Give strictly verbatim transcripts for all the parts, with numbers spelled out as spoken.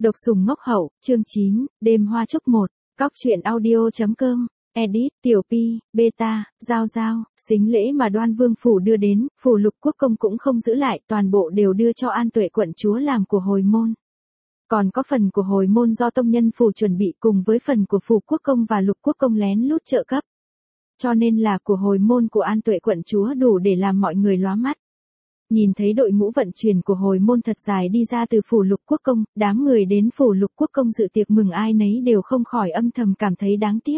Độc sủng ngốc hậu, chương chín, đêm hoa chúc một, cóc truyện audio.com, edit, tiểu pi, beta, giao giao, sính lễ mà Đoan Vương phủ đưa đến, phủ Lục Quốc công cũng không giữ lại, toàn bộ đều đưa cho An Tuệ quận chúa làm của hồi môn. Còn có phần của hồi môn do tông nhân phủ chuẩn bị cùng với phần của phủ quốc công và Lục Quốc công lén lút trợ cấp. Cho nên là của hồi môn của An Tuệ quận chúa đủ để làm mọi người lóa mắt. Nhìn thấy đội ngũ vận chuyển của hồi môn thật dài đi ra từ phủ Lục Quốc công, đám người đến phủ Lục Quốc công dự tiệc mừng ai nấy đều không khỏi âm thầm cảm thấy đáng tiếc.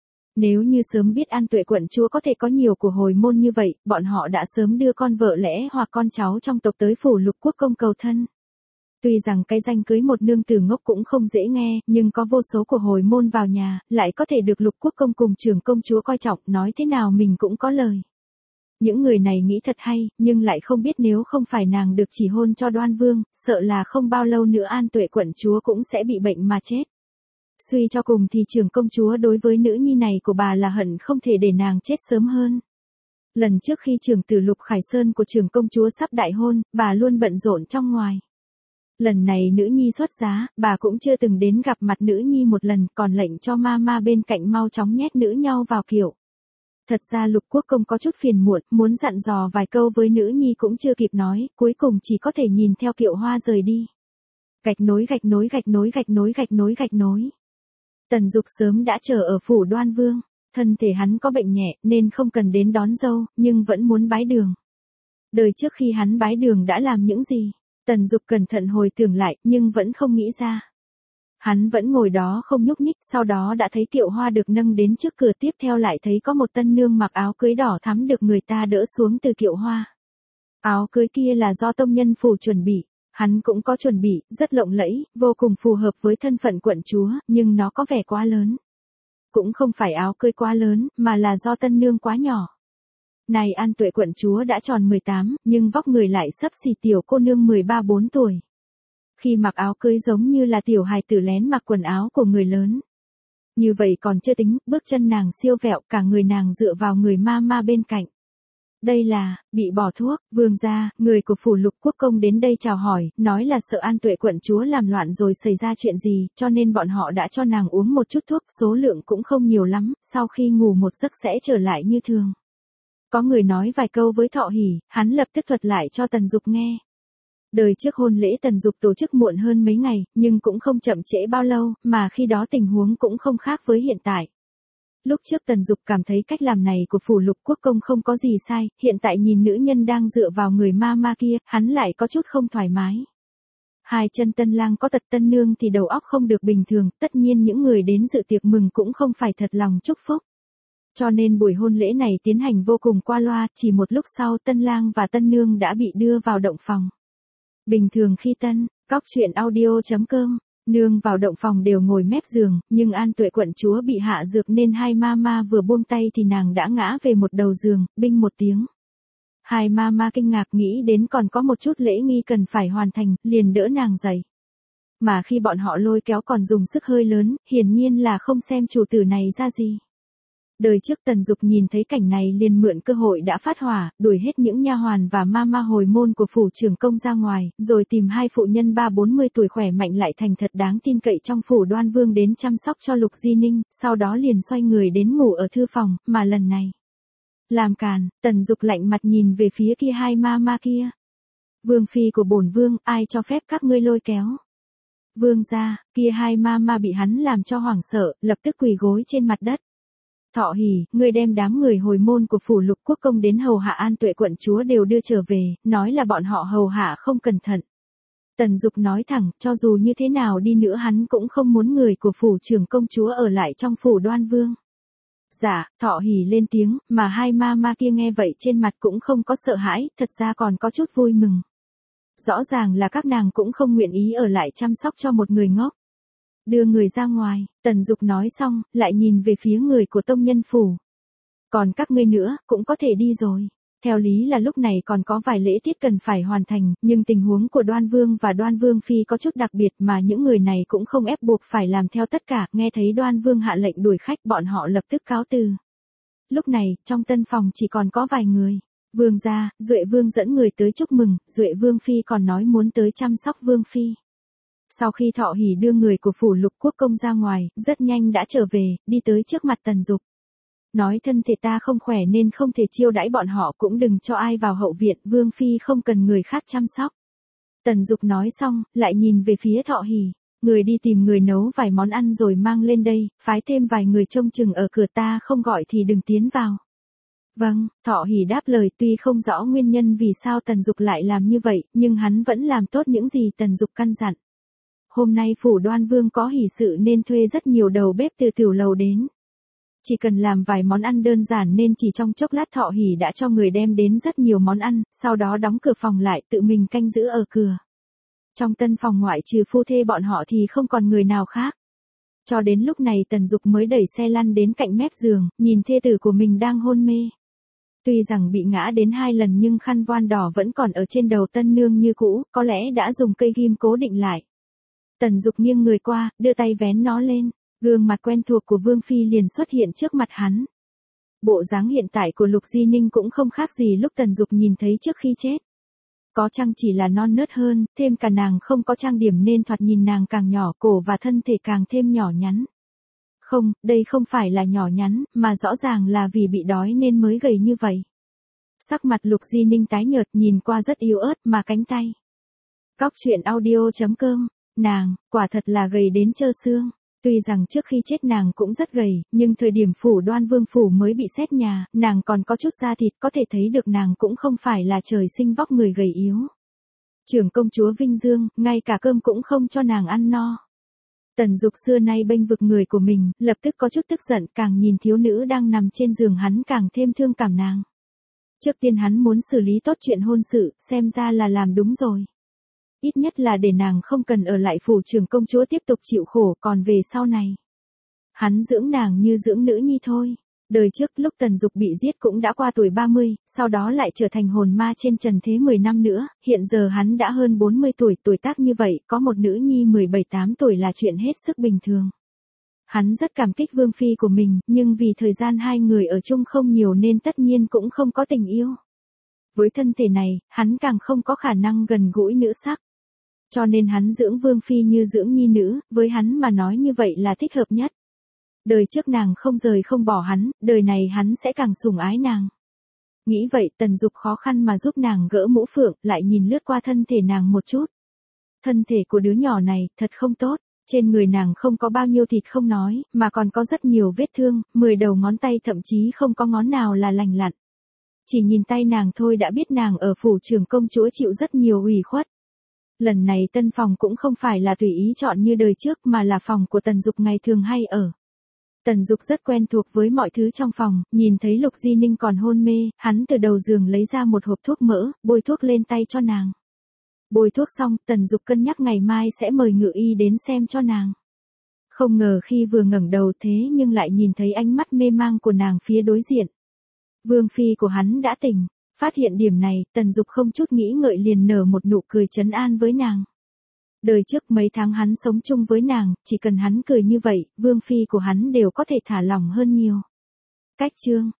Nếu như sớm biết An Tuệ quận chúa có thể có nhiều của hồi môn như vậy, bọn họ đã sớm đưa con vợ lẽ hoặc con cháu trong tộc tới phủ Lục Quốc công cầu thân. Tuy rằng cái danh cưới một nương tử ngốc cũng không dễ nghe, nhưng có vô số của hồi môn vào nhà, lại có thể được Lục Quốc công cùng trưởng công chúa coi trọng, nói thế nào mình cũng có lời. Những người này nghĩ thật hay, nhưng lại không biết nếu không phải nàng được chỉ hôn cho Đoan Vương, sợ là không bao lâu nữa An Tuệ quận chúa cũng sẽ bị bệnh mà chết. Suy cho cùng thì trưởng công chúa đối với nữ nhi này của bà là hận không thể để nàng chết sớm hơn. Lần trước khi trưởng tử Lục Khải Sơn của trưởng công chúa sắp đại hôn, bà luôn bận rộn trong ngoài. Lần này nữ nhi xuất giá, bà cũng chưa từng đến gặp mặt nữ nhi một lần, còn lệnh cho ma ma bên cạnh mau chóng nhét nữ nhau vào kiệu. Thật ra Lục Quốc công có chút phiền muộn, muốn dặn dò vài câu với nữ nhi cũng chưa kịp nói, cuối cùng chỉ có thể nhìn theo kiệu hoa rời đi. Gạch nối gạch nối gạch nối gạch nối gạch nối gạch nối. Tần Dục sớm đã chờ ở phủ Đoan Vương, thân thể hắn có bệnh nhẹ nên không cần đến đón dâu, nhưng vẫn muốn bái đường. Đời trước khi hắn bái đường đã làm những gì? Tần Dục cẩn thận hồi tưởng lại, nhưng vẫn không nghĩ ra. Hắn vẫn ngồi đó không nhúc nhích, sau đó đã thấy kiệu hoa được nâng đến trước cửa, tiếp theo lại thấy có một tân nương mặc áo cưới đỏ thắm được người ta đỡ xuống từ kiệu hoa. Áo cưới kia là do tông nhân phủ chuẩn bị, hắn cũng có chuẩn bị, rất lộng lẫy, vô cùng phù hợp với thân phận quận chúa, nhưng nó có vẻ quá lớn. Cũng không phải áo cưới quá lớn, mà là do tân nương quá nhỏ. Này An Tuệ quận chúa đã tròn mười tám, nhưng vóc người lại xấp xì tiểu cô nương mười ba bốn tuổi. Khi mặc áo cưới giống như là tiểu hài tử lén mặc quần áo của người lớn. Như vậy còn chưa tính, bước chân nàng siêu vẹo, cả người nàng dựa vào người ma ma bên cạnh. Đây là, bị bỏ thuốc, vương gia, người của phủ Lục Quốc công đến đây chào hỏi, nói là sợ An Tuệ quận chúa làm loạn rồi xảy ra chuyện gì, cho nên bọn họ đã cho nàng uống một chút thuốc, số lượng cũng không nhiều lắm, sau khi ngủ một giấc sẽ trở lại như thường. Có người nói vài câu với Thọ Hỉ, hắn lập tức thuật lại cho Tần Dục nghe. Đời trước hôn lễ Tần Dục tổ chức muộn hơn mấy ngày, nhưng cũng không chậm trễ bao lâu, mà khi đó tình huống cũng không khác với hiện tại. Lúc trước Tần Dục cảm thấy cách làm này của phủ Lục Quốc công không có gì sai, hiện tại nhìn nữ nhân đang dựa vào người ma ma kia, hắn lại có chút không thoải mái. Hai chân tân lang có tật tân nương thì đầu óc không được bình thường, tất nhiên những người đến dự tiệc mừng cũng không phải thật lòng chúc phúc. Cho nên buổi hôn lễ này tiến hành vô cùng qua loa, chỉ một lúc sau tân lang và tân nương đã bị đưa vào động phòng. Bình thường khi tân, cóc truyện audio.com, nương vào động phòng đều ngồi mép giường, nhưng An Tuệ quận chúa bị hạ dược nên hai ma ma vừa buông tay thì nàng đã ngã về một đầu giường, binh một tiếng. Hai ma ma kinh ngạc nghĩ đến còn có một chút lễ nghi cần phải hoàn thành, liền đỡ nàng dậy. Mà khi bọn họ lôi kéo còn dùng sức hơi lớn, hiển nhiên là không xem chủ tử này ra gì. Đời trước Tần Dục nhìn thấy cảnh này liền mượn cơ hội đã phát hỏa, đuổi hết những nha hoàn và ma ma hồi môn của phủ trưởng công ra ngoài, rồi tìm hai phụ nhân ba bốn mươi tuổi khỏe mạnh lại thành thật đáng tin cậy trong phủ Đoan Vương đến chăm sóc cho Lục Di Ninh, sau đó liền xoay người đến ngủ ở thư phòng, mà lần này. Làm càn, Tần Dục lạnh mặt nhìn về phía kia hai ma ma kia. Vương phi của bổn vương, ai cho phép các ngươi lôi kéo? Vương gia, kia hai ma ma bị hắn làm cho hoảng sợ, lập tức quỳ gối trên mặt đất. Thọ Hỉ, ngươi đem đám người hồi môn của phủ Lục Quốc công đến hầu hạ An Tuệ quận chúa đều đưa trở về, nói là bọn họ hầu hạ không cẩn thận. Tần Dục nói thẳng, cho dù như thế nào đi nữa hắn cũng không muốn người của phủ trưởng công chúa ở lại trong phủ Đoan Vương. Dạ, Thọ Hỉ lên tiếng, mà hai ma ma kia nghe vậy trên mặt cũng không có sợ hãi, thật ra còn có chút vui mừng. Rõ ràng là các nàng cũng không nguyện ý ở lại chăm sóc cho một người ngốc. Đưa người ra ngoài, Tần Dục nói xong, lại nhìn về phía người của tông nhân phủ. Còn các ngươi nữa, cũng có thể đi rồi. Theo lý là lúc này còn có vài lễ tiết cần phải hoàn thành, nhưng tình huống của Đoan Vương và Đoan Vương Phi có chút đặc biệt mà những người này cũng không ép buộc phải làm theo tất cả, nghe thấy Đoan Vương hạ lệnh đuổi khách bọn họ lập tức cáo từ. Lúc này, trong tân phòng chỉ còn có vài người. Vương gia, Duệ Vương dẫn người tới chúc mừng, Duệ Vương Phi còn nói muốn tới chăm sóc Vương Phi. Sau khi Thọ Hỷ đưa người của phủ Lục Quốc công ra ngoài, rất nhanh đã trở về, đi tới trước mặt Tần Dục. Nói thân thể ta không khỏe nên không thể chiêu đãi bọn họ, cũng đừng cho ai vào hậu viện, Vương Phi không cần người khác chăm sóc. Tần Dục nói xong, lại nhìn về phía Thọ Hỷ. Người đi tìm người nấu vài món ăn rồi mang lên đây, phái thêm vài người trông chừng ở cửa, ta không gọi thì đừng tiến vào. Vâng, Thọ Hỷ đáp lời, tuy không rõ nguyên nhân vì sao Tần Dục lại làm như vậy, nhưng hắn vẫn làm tốt những gì Tần Dục căn dặn. Hôm nay phủ Đoan Vương có hỷ sự nên thuê rất nhiều đầu bếp từ tiểu lầu đến. Chỉ cần làm vài món ăn đơn giản nên chỉ trong chốc lát Thọ Hỷ đã cho người đem đến rất nhiều món ăn, sau đó đóng cửa phòng lại, tự mình canh giữ ở cửa. Trong tân phòng ngoại trừ phu thê bọn họ thì không còn người nào khác. Cho đến lúc này Tần Dục mới đẩy xe lăn đến cạnh mép giường, nhìn thê tử của mình đang hôn mê. Tuy rằng bị ngã đến hai lần nhưng khăn voan đỏ vẫn còn ở trên đầu tân nương như cũ, có lẽ đã dùng cây ghim cố định lại. Tần Dục nghiêng người qua, đưa tay vén nó lên, gương mặt quen thuộc của Vương Phi liền xuất hiện trước mặt hắn. Bộ dáng hiện tại của Lục Di Ninh cũng không khác gì lúc Tần Dục nhìn thấy trước khi chết. Có chăng chỉ là non nớt hơn, thêm cả nàng không có trang điểm nên thoạt nhìn nàng càng nhỏ, cổ và thân thể càng thêm nhỏ nhắn. Không, đây không phải là nhỏ nhắn, mà rõ ràng là vì bị đói nên mới gầy như vậy. Sắc mặt Lục Di Ninh tái nhợt, nhìn qua rất yếu ớt mà cánh tay. Cóc truyện audio chấm com, nàng, quả thật là gầy đến trơ xương. Tuy rằng trước khi chết nàng cũng rất gầy, nhưng thời điểm phủ Đoan Vương phủ mới bị xét nhà, nàng còn có chút da thịt, có thể thấy được nàng cũng không phải là trời sinh vóc người gầy yếu. Trưởng công chúa Vinh Dương, ngay cả cơm cũng không cho nàng ăn no. Tần Dục xưa nay bênh vực người của mình, lập tức có chút tức giận, càng nhìn thiếu nữ đang nằm trên giường hắn càng thêm thương cảm nàng. Trước tiên hắn muốn xử lý tốt chuyện hôn sự, xem ra là làm đúng rồi. Ít nhất là để nàng không cần ở lại phủ trưởng công chúa tiếp tục chịu khổ, còn về sau này. Hắn dưỡng nàng như dưỡng nữ nhi thôi. Đời trước lúc Tần Dục bị giết cũng đã qua tuổi ba mươi, sau đó lại trở thành hồn ma trên trần thế mười năm nữa, hiện giờ hắn đã hơn bốn mươi tuổi, tuổi tác như vậy, có một nữ nhi mười bảy tám tuổi là chuyện hết sức bình thường. Hắn rất cảm kích Vương Phi của mình, nhưng vì thời gian hai người ở chung không nhiều nên tất nhiên cũng không có tình yêu. Với thân thể này, hắn càng không có khả năng gần gũi nữ sắc. Cho nên hắn dưỡng Vương Phi như dưỡng nhi nữ, với hắn mà nói như vậy là thích hợp nhất. Đời trước nàng không rời không bỏ hắn, đời này hắn sẽ càng sủng ái nàng. Nghĩ vậy Tần Dục khó khăn mà giúp nàng gỡ mũ phượng, lại nhìn lướt qua thân thể nàng một chút. Thân thể của đứa nhỏ này, thật không tốt, trên người nàng không có bao nhiêu thịt không nói, mà còn có rất nhiều vết thương, mười đầu ngón tay thậm chí không có ngón nào là lành lặn. Chỉ nhìn tay nàng thôi đã biết nàng ở phủ trưởng công chúa chịu rất nhiều ủy khuất. Lần này tân phòng cũng không phải là tùy ý chọn như đời trước mà là phòng của Tần Dục ngày thường hay ở. Tần Dục rất quen thuộc với mọi thứ trong phòng, nhìn thấy Lục Di Ninh còn hôn mê, hắn từ đầu giường lấy ra một hộp thuốc mỡ, bôi thuốc lên tay cho nàng. Bôi thuốc xong, Tần Dục cân nhắc ngày mai sẽ mời ngự y đến xem cho nàng. Không ngờ khi vừa ngẩng đầu thế nhưng lại nhìn thấy ánh mắt mê mang của nàng phía đối diện. Vương Phi của hắn đã tỉnh. Phát hiện điểm này, Tần Dục không chút nghĩ ngợi liền nở một nụ cười trấn an với nàng. Đời trước mấy tháng hắn sống chung với nàng, chỉ cần hắn cười như vậy, Vương Phi của hắn đều có thể thả lỏng hơn nhiều. Cách chương